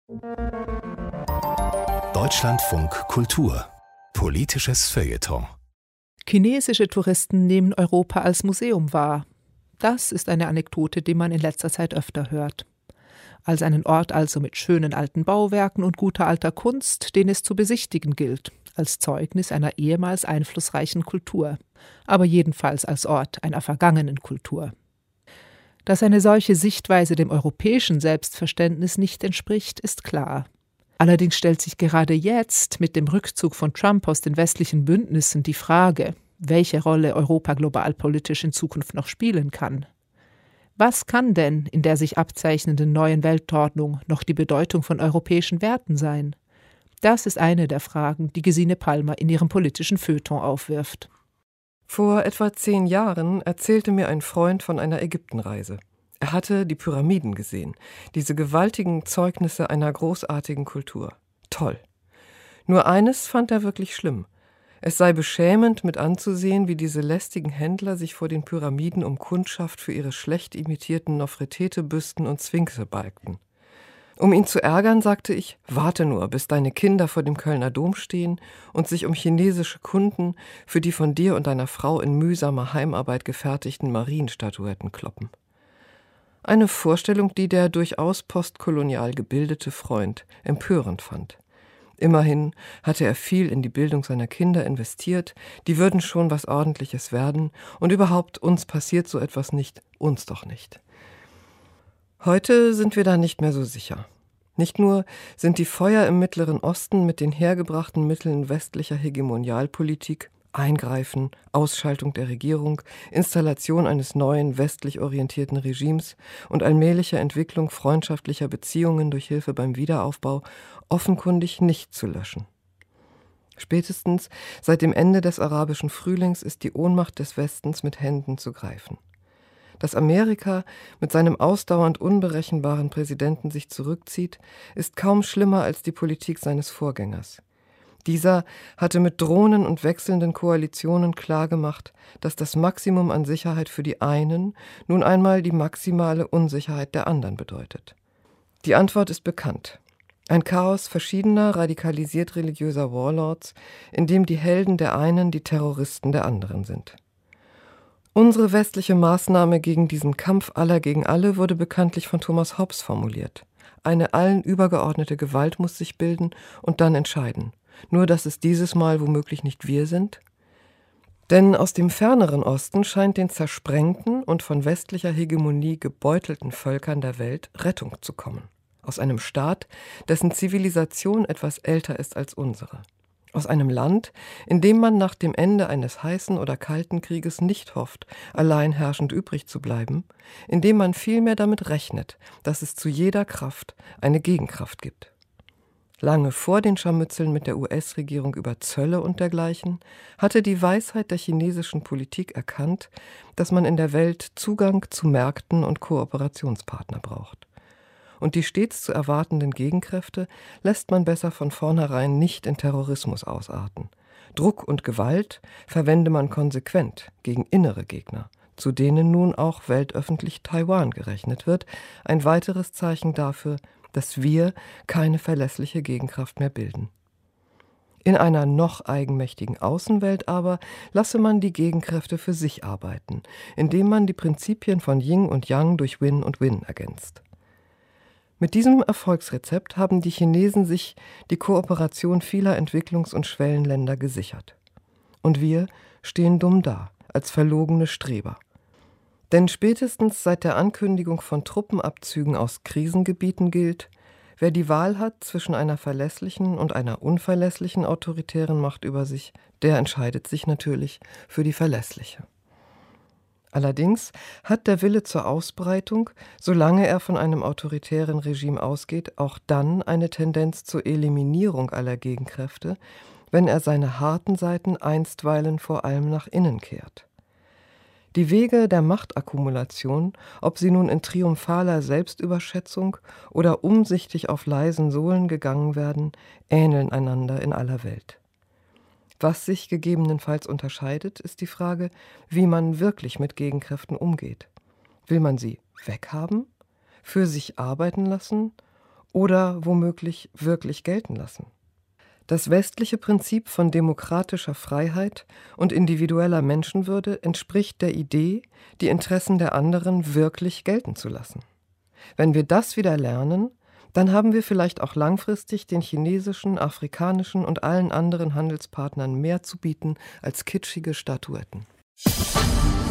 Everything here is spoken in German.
Deutschlandfunk Kultur. Politisches Feuilleton. Chinesische Touristen nehmen Europa als Museum wahr. Das ist eine Anekdote, die man in letzter Zeit öfter hört. Als einen Ort also mit schönen alten Bauwerken und guter alter Kunst, den es zu besichtigen gilt, als Zeugnis einer ehemals einflussreichen Kultur, aber jedenfalls als Ort einer vergangenen Kultur. Dass eine solche Sichtweise dem europäischen Selbstverständnis nicht entspricht, ist klar. Allerdings stellt sich gerade jetzt mit dem Rückzug von Trump aus den westlichen Bündnissen die Frage, welche Rolle Europa globalpolitisch in Zukunft noch spielen kann. Was kann denn in der sich abzeichnenden neuen Weltordnung noch die Bedeutung von europäischen Werten sein? Das ist eine der Fragen, die Gesine Palmer in ihrem politischen Feuilleton aufwirft. Vor etwa 10 Jahren erzählte mir ein Freund von einer Ägyptenreise. Er hatte die Pyramiden gesehen, diese gewaltigen Zeugnisse einer großartigen Kultur. Toll. Nur eines fand er wirklich schlimm. Es sei beschämend mit anzusehen, wie diese lästigen Händler sich vor den Pyramiden um Kundschaft für ihre schlecht imitierten Nofretete-Büsten und Sphinxe balgten. Um ihn zu ärgern, sagte ich, warte nur, bis deine Kinder vor dem Kölner Dom stehen und sich um chinesische Kunden für die von dir und deiner Frau in mühsamer Heimarbeit gefertigten Marienstatuetten kloppen. Eine Vorstellung, die der durchaus postkolonial gebildete Freund empörend fand. Immerhin hatte er viel in die Bildung seiner Kinder investiert, die würden schon was Ordentliches werden und überhaupt, uns passiert so etwas nicht, uns doch nicht. Heute sind wir da nicht mehr so sicher. Nicht nur sind die Feuer im Mittleren Osten mit den hergebrachten Mitteln westlicher Hegemonialpolitik, Eingreifen, Ausschaltung der Regierung, Installation eines neuen westlich orientierten Regimes und allmählicher Entwicklung freundschaftlicher Beziehungen durch Hilfe beim Wiederaufbau offenkundig nicht zu löschen. Spätestens seit dem Ende des arabischen Frühlings ist die Ohnmacht des Westens mit Händen zu greifen. Dass Amerika mit seinem ausdauernd unberechenbaren Präsidenten sich zurückzieht, ist kaum schlimmer als die Politik seines Vorgängers. Dieser hatte mit Drohnen und wechselnden Koalitionen klargemacht, dass das Maximum an Sicherheit für die einen nun einmal die maximale Unsicherheit der anderen bedeutet. Die Antwort ist bekannt. Ein Chaos verschiedener, radikalisiert religiöser Warlords, in dem die Helden der einen die Terroristen der anderen sind. Unsere westliche Maßnahme gegen diesen Kampf aller gegen alle wurde bekanntlich von Thomas Hobbes formuliert. Eine allen übergeordnete Gewalt muss sich bilden und dann entscheiden. Nur, dass es dieses Mal womöglich nicht wir sind? Denn aus dem ferneren Osten scheint den zersprengten und von westlicher Hegemonie gebeutelten Völkern der Welt Rettung zu kommen. Aus einem Staat, dessen Zivilisation etwas älter ist als unsere. Aus einem Land, in dem man nach dem Ende eines heißen oder kalten Krieges nicht hofft, allein herrschend übrig zu bleiben, in dem man vielmehr damit rechnet, dass es zu jeder Kraft eine Gegenkraft gibt. Lange vor den Scharmützeln mit der US-Regierung über Zölle und dergleichen hatte die Weisheit der chinesischen Politik erkannt, dass man in der Welt Zugang zu Märkten und Kooperationspartner braucht. Und die stets zu erwartenden Gegenkräfte lässt man besser von vornherein nicht in Terrorismus ausarten. Druck und Gewalt verwende man konsequent gegen innere Gegner, zu denen nun auch weltöffentlich Taiwan gerechnet wird, ein weiteres Zeichen dafür, dass wir keine verlässliche Gegenkraft mehr bilden. In einer noch eigenmächtigen Außenwelt aber lasse man die Gegenkräfte für sich arbeiten, indem man die Prinzipien von Yin und Yang durch Win und Win ergänzt. Mit diesem Erfolgsrezept haben die Chinesen sich die Kooperation vieler Entwicklungs- und Schwellenländer gesichert. Und wir stehen dumm da, als verlogene Streber. Denn spätestens seit der Ankündigung von Truppenabzügen aus Krisengebieten gilt, wer die Wahl hat zwischen einer verlässlichen und einer unverlässlichen autoritären Macht über sich, der entscheidet sich natürlich für die verlässliche. Allerdings hat der Wille zur Ausbreitung, solange er von einem autoritären Regime ausgeht, auch dann eine Tendenz zur Eliminierung aller Gegenkräfte, wenn er seine harten Seiten einstweilen vor allem nach innen kehrt. Die Wege der Machtakkumulation, ob sie nun in triumphaler Selbstüberschätzung oder umsichtig auf leisen Sohlen gegangen werden, ähneln einander in aller Welt. Was sich gegebenenfalls unterscheidet, ist die Frage, wie man wirklich mit Gegenkräften umgeht. Will man sie weghaben, für sich arbeiten lassen oder womöglich wirklich gelten lassen. Das westliche Prinzip von demokratischer Freiheit und individueller Menschenwürde entspricht der Idee, die Interessen der anderen wirklich gelten zu lassen. Wenn wir das wieder lernen, dann haben wir vielleicht auch langfristig den chinesischen, afrikanischen und allen anderen Handelspartnern mehr zu bieten als kitschige Statuetten.